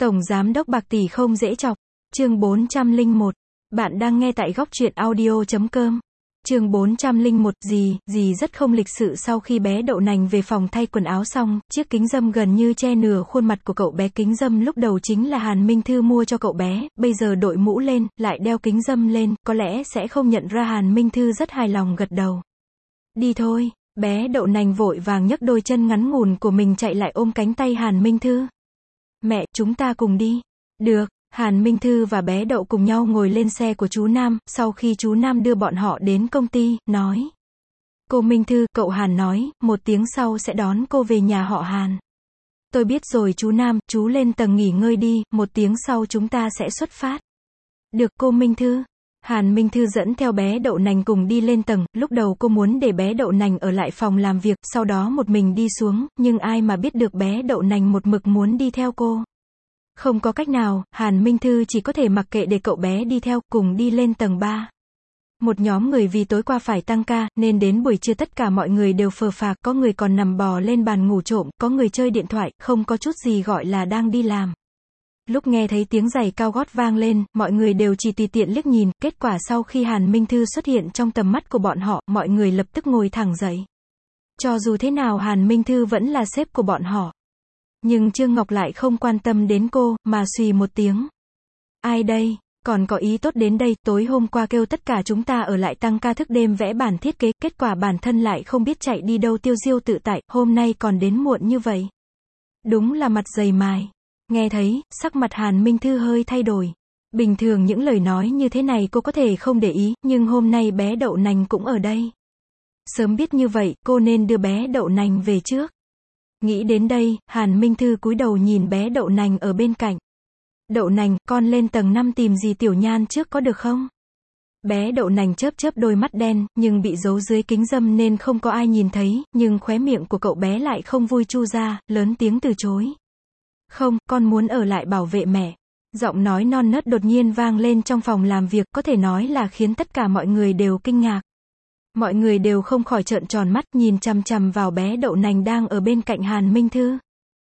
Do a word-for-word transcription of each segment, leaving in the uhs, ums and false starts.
Tổng Giám đốc bạc tỷ không dễ chọc. Chương bốn trăm lẻ một. Bạn đang nghe tại góc truyện audio chấm com. Chương bốn trăm lẻ một, dì, dì rất không lịch sự sau khi bé đậu nành về phòng thay quần áo xong, chiếc kính râm gần như che nửa khuôn mặt của cậu bé. Kính râm lúc đầu chính là Hàn Minh Thư mua cho cậu bé, bây giờ đội mũ lên, lại đeo kính râm lên, có lẽ sẽ không nhận ra. Hàn Minh Thư rất hài lòng gật đầu. Đi thôi, bé đậu nành vội vàng nhấc đôi chân ngắn ngủn của mình chạy lại ôm cánh tay Hàn Minh Thư. Mẹ, chúng ta cùng đi. Được. Hàn Minh Thư và bé đậu cùng nhau ngồi lên xe của chú Nam, sau khi chú Nam đưa bọn họ đến công ty, nói. Cô Minh Thư, cậu Hàn nói, một tiếng sau sẽ đón cô về nhà họ Hàn. Tôi biết rồi chú Nam, chú lên tầng nghỉ ngơi đi, một tiếng sau chúng ta sẽ xuất phát. Được cô Minh Thư. Hàn Minh Thư dẫn theo bé đậu nành cùng đi lên tầng, lúc đầu cô muốn để bé đậu nành ở lại phòng làm việc, sau đó một mình đi xuống, nhưng ai mà biết được bé đậu nành một mực muốn đi theo cô. Không có cách nào, Hàn Minh Thư chỉ có thể mặc kệ để cậu bé đi theo, cùng đi lên tầng ba. Một nhóm người vì tối qua phải tăng ca, nên đến buổi trưa tất cả mọi người đều phờ phạc, có người còn nằm bò lên bàn ngủ trộm, có người chơi điện thoại, không có chút gì gọi là đang đi làm. Lúc nghe thấy tiếng giày cao gót vang lên, mọi người đều chỉ tùy tiện liếc nhìn, kết quả sau khi Hàn Minh Thư xuất hiện trong tầm mắt của bọn họ, mọi người lập tức ngồi thẳng dậy. Cho dù thế nào Hàn Minh Thư vẫn là sếp của bọn họ. Nhưng Trương Ngọc lại không quan tâm đến cô, mà xùy một tiếng. Ai đây, còn có ý tốt đến đây, tối hôm qua kêu tất cả chúng ta ở lại tăng ca thức đêm vẽ bản thiết kế, kết quả bản thân lại không biết chạy đi đâu tiêu diêu tự tại, hôm nay còn đến muộn như vậy. Đúng là mặt dày mài. Nghe thấy, sắc mặt Hàn Minh Thư hơi thay đổi. Bình thường những lời nói như thế này cô có thể không để ý, nhưng hôm nay bé đậu nành cũng ở đây. Sớm biết như vậy, cô nên đưa bé đậu nành về trước. Nghĩ đến đây, Hàn Minh Thư cúi đầu nhìn bé đậu nành ở bên cạnh. Đậu nành, con lên tầng năm tìm dì Tiểu Nhan trước có được không? Bé đậu nành chớp chớp đôi mắt đen, nhưng bị giấu dưới kính râm nên không có ai nhìn thấy, nhưng khóe miệng của cậu bé lại không vui chu ra, lớn tiếng từ chối. Không, con muốn ở lại bảo vệ mẹ. Giọng nói non nớt đột nhiên vang lên trong phòng làm việc, có thể nói là khiến tất cả mọi người đều kinh ngạc. Mọi người đều không khỏi trợn tròn mắt, nhìn chằm chằm vào bé đậu nành đang ở bên cạnh Hàn Minh Thư.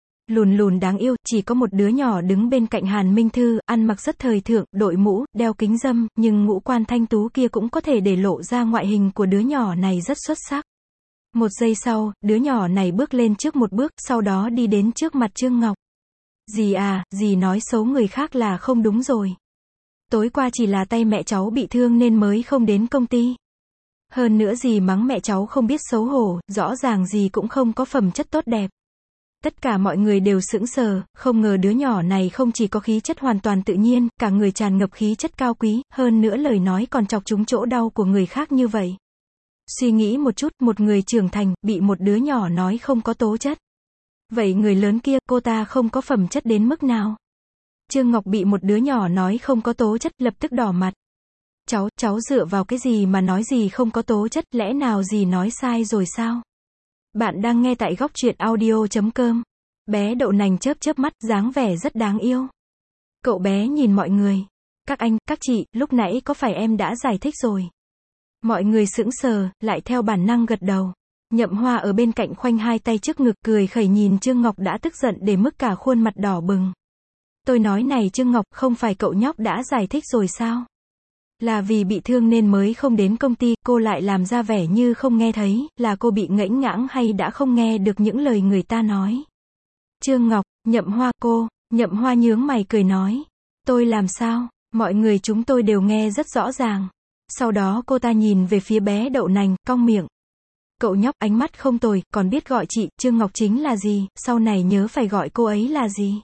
Lùn lùn đáng yêu, chỉ có một đứa nhỏ đứng bên cạnh Hàn Minh Thư, ăn mặc rất thời thượng, đội mũ, đeo kính râm, nhưng ngũ quan thanh tú kia cũng có thể để lộ ra ngoại hình của đứa nhỏ này rất xuất sắc. Một giây sau, đứa nhỏ này bước lên trước một bước, sau đó đi đến trước mặt Trương Ngọc. Dì à, dì nói xấu người khác là không đúng rồi. Tối qua chỉ là tay mẹ cháu bị thương nên mới không đến công ty. Hơn nữa dì mắng mẹ cháu không biết xấu hổ, rõ ràng dì cũng không có phẩm chất tốt đẹp. Tất cả mọi người đều sững sờ, không ngờ đứa nhỏ này không chỉ có khí chất hoàn toàn tự nhiên, cả người tràn ngập khí chất cao quý, hơn nữa lời nói còn chọc trúng chỗ đau của người khác như vậy. Suy nghĩ một chút, một người trưởng thành, bị một đứa nhỏ nói không có tố chất. Vậy người lớn kia, cô ta không có phẩm chất đến mức nào? Trương Ngọc bị một đứa nhỏ nói không có tố chất, lập tức đỏ mặt. Cháu, cháu dựa vào cái gì mà nói gì không có tố chất, lẽ nào gì nói sai rồi sao? Bạn đang nghe tại góc truyện audio chấm com. Bé đậu nành chớp chớp mắt, dáng vẻ rất đáng yêu. Cậu bé nhìn mọi người. Các anh, các chị, lúc nãy có phải em đã giải thích rồi? Mọi người sững sờ, lại theo bản năng gật đầu. Nhậm Hoa ở bên cạnh khoanh hai tay trước ngực, cười khẩy nhìn Trương Ngọc đã tức giận để mức cả khuôn mặt đỏ bừng. Tôi nói này Trương Ngọc, không phải cậu nhóc đã giải thích rồi sao? Là vì bị thương nên mới không đến công ty, cô lại làm ra vẻ như không nghe thấy, là cô bị ngẫnh ngãng hay đã không nghe được những lời người ta nói? Trương Ngọc, Nhậm Hoa, cô, Nhậm Hoa nhướng mày cười nói. Tôi làm sao? Mọi người chúng tôi đều nghe rất rõ ràng. Sau đó cô ta nhìn về phía bé đậu nành, cong miệng. Cậu nhóc ánh mắt không tồi, còn biết gọi chị, Trương Ngọc chính là gì, sau này nhớ phải gọi cô ấy là gì.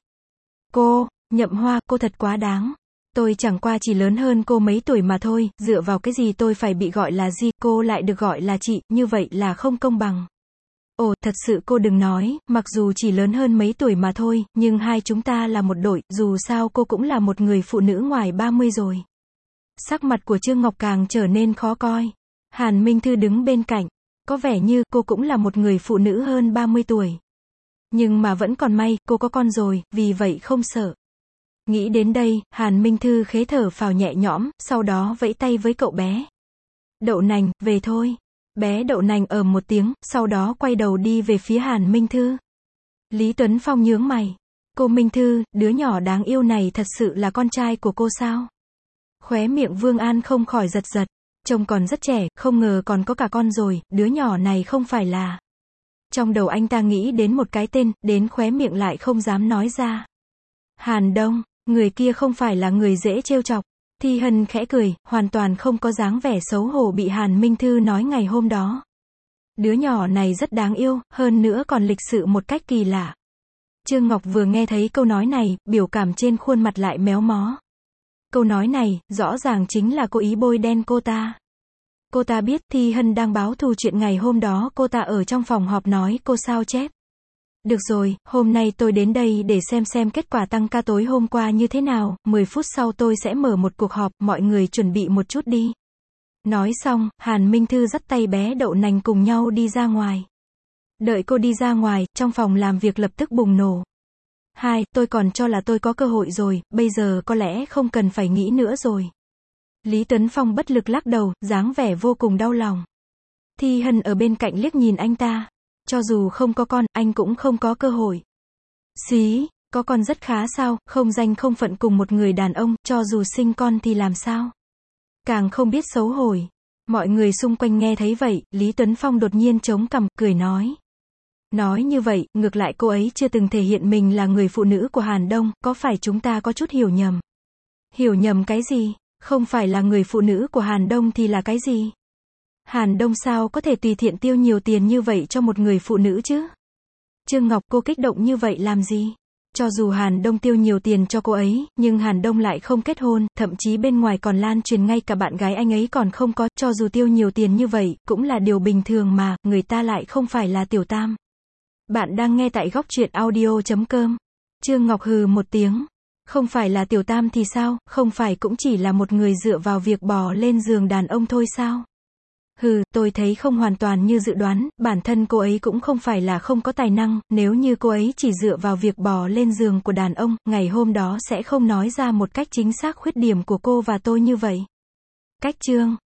Cô, Nhậm Hoa, cô thật quá đáng. Tôi chẳng qua chỉ lớn hơn cô mấy tuổi mà thôi, dựa vào cái gì tôi phải bị gọi là gì, cô lại được gọi là chị, như vậy là không công bằng. Ồ, thật sự cô đừng nói, mặc dù chỉ lớn hơn mấy tuổi mà thôi, nhưng hai chúng ta là một đội, dù sao cô cũng là một người phụ nữ ngoài ba mươi rồi. Sắc mặt của Trương Ngọc càng trở nên khó coi. Hàn Minh Thư đứng bên cạnh. Có vẻ như cô cũng là một người phụ nữ hơn ba mươi tuổi. Nhưng mà vẫn còn may, cô có con rồi, vì vậy không sợ. Nghĩ đến đây, Hàn Minh Thư khế thở phào nhẹ nhõm, sau đó vẫy tay với cậu bé. Đậu nành, về thôi. Bé đậu nành ầm một tiếng, sau đó quay đầu đi về phía Hàn Minh Thư. Lý Tuấn Phong nhướng mày. Cô Minh Thư, đứa nhỏ đáng yêu này thật sự là con trai của cô sao? Khóe miệng Vương An không khỏi giật giật. Trông còn rất trẻ, không ngờ còn có cả con rồi, đứa nhỏ này không phải là... Trong đầu anh ta nghĩ đến một cái tên, đến khóe miệng lại không dám nói ra. Hàn Đông, người kia không phải là người dễ trêu chọc. Thi Hân khẽ cười, hoàn toàn không có dáng vẻ xấu hổ bị Hàn Minh Thư nói ngày hôm đó. Đứa nhỏ này rất đáng yêu, hơn nữa còn lịch sự một cách kỳ lạ. Trương Ngọc vừa nghe thấy câu nói này, biểu cảm trên khuôn mặt lại méo mó. Câu nói này, rõ ràng chính là cố ý bôi đen cô ta. Cô ta biết Thi Hân đang báo thù chuyện ngày hôm đó cô ta ở trong phòng họp nói cô sao chép. Được rồi, hôm nay tôi đến đây để xem xem kết quả tăng ca tối hôm qua như thế nào, mười phút sau tôi sẽ mở một cuộc họp, mọi người chuẩn bị một chút đi. Nói xong, Hàn Minh Thư dắt tay bé Đậu Nành cùng nhau đi ra ngoài. Đợi cô đi ra ngoài, trong phòng làm việc lập tức bùng nổ. Hai, tôi còn cho là tôi có cơ hội rồi, bây giờ có lẽ không cần phải nghĩ nữa rồi. Lý Tuấn Phong bất lực lắc đầu, dáng vẻ vô cùng đau lòng. Thi Hân ở bên cạnh liếc nhìn anh ta. Cho dù không có con, anh cũng không có cơ hội. Xí, có con rất khá sao, không danh không phận cùng một người đàn ông, cho dù sinh con thì làm sao? Càng không biết xấu hổ. Mọi người xung quanh nghe thấy vậy, Lý Tuấn Phong đột nhiên chống cằm, cười nói. Nói như vậy, ngược lại cô ấy chưa từng thể hiện mình là người phụ nữ của Hàn Đông, có phải chúng ta có chút hiểu nhầm? Hiểu nhầm cái gì? Không phải là người phụ nữ của Hàn Đông thì là cái gì? Hàn Đông sao có thể tùy tiện tiêu nhiều tiền như vậy cho một người phụ nữ chứ? Trương Ngọc, cô kích động như vậy làm gì? Cho dù Hàn Đông tiêu nhiều tiền cho cô ấy, nhưng Hàn Đông lại không kết hôn, thậm chí bên ngoài còn lan truyền ngay cả bạn gái anh ấy còn không có, cho dù tiêu nhiều tiền như vậy, cũng là điều bình thường mà, người ta lại không phải là tiểu tam. Bạn đang nghe tại góc truyện audio chấm com. Trương Ngọc hừ một tiếng. Không phải là tiểu tam thì sao, không phải cũng chỉ là một người dựa vào việc bò lên giường đàn ông thôi sao? Hừ, tôi thấy không hoàn toàn như dự đoán, bản thân cô ấy cũng không phải là không có tài năng, nếu như cô ấy chỉ dựa vào việc bò lên giường của đàn ông, ngày hôm đó sẽ không nói ra một cách chính xác khuyết điểm của cô và tôi như vậy. Cách chương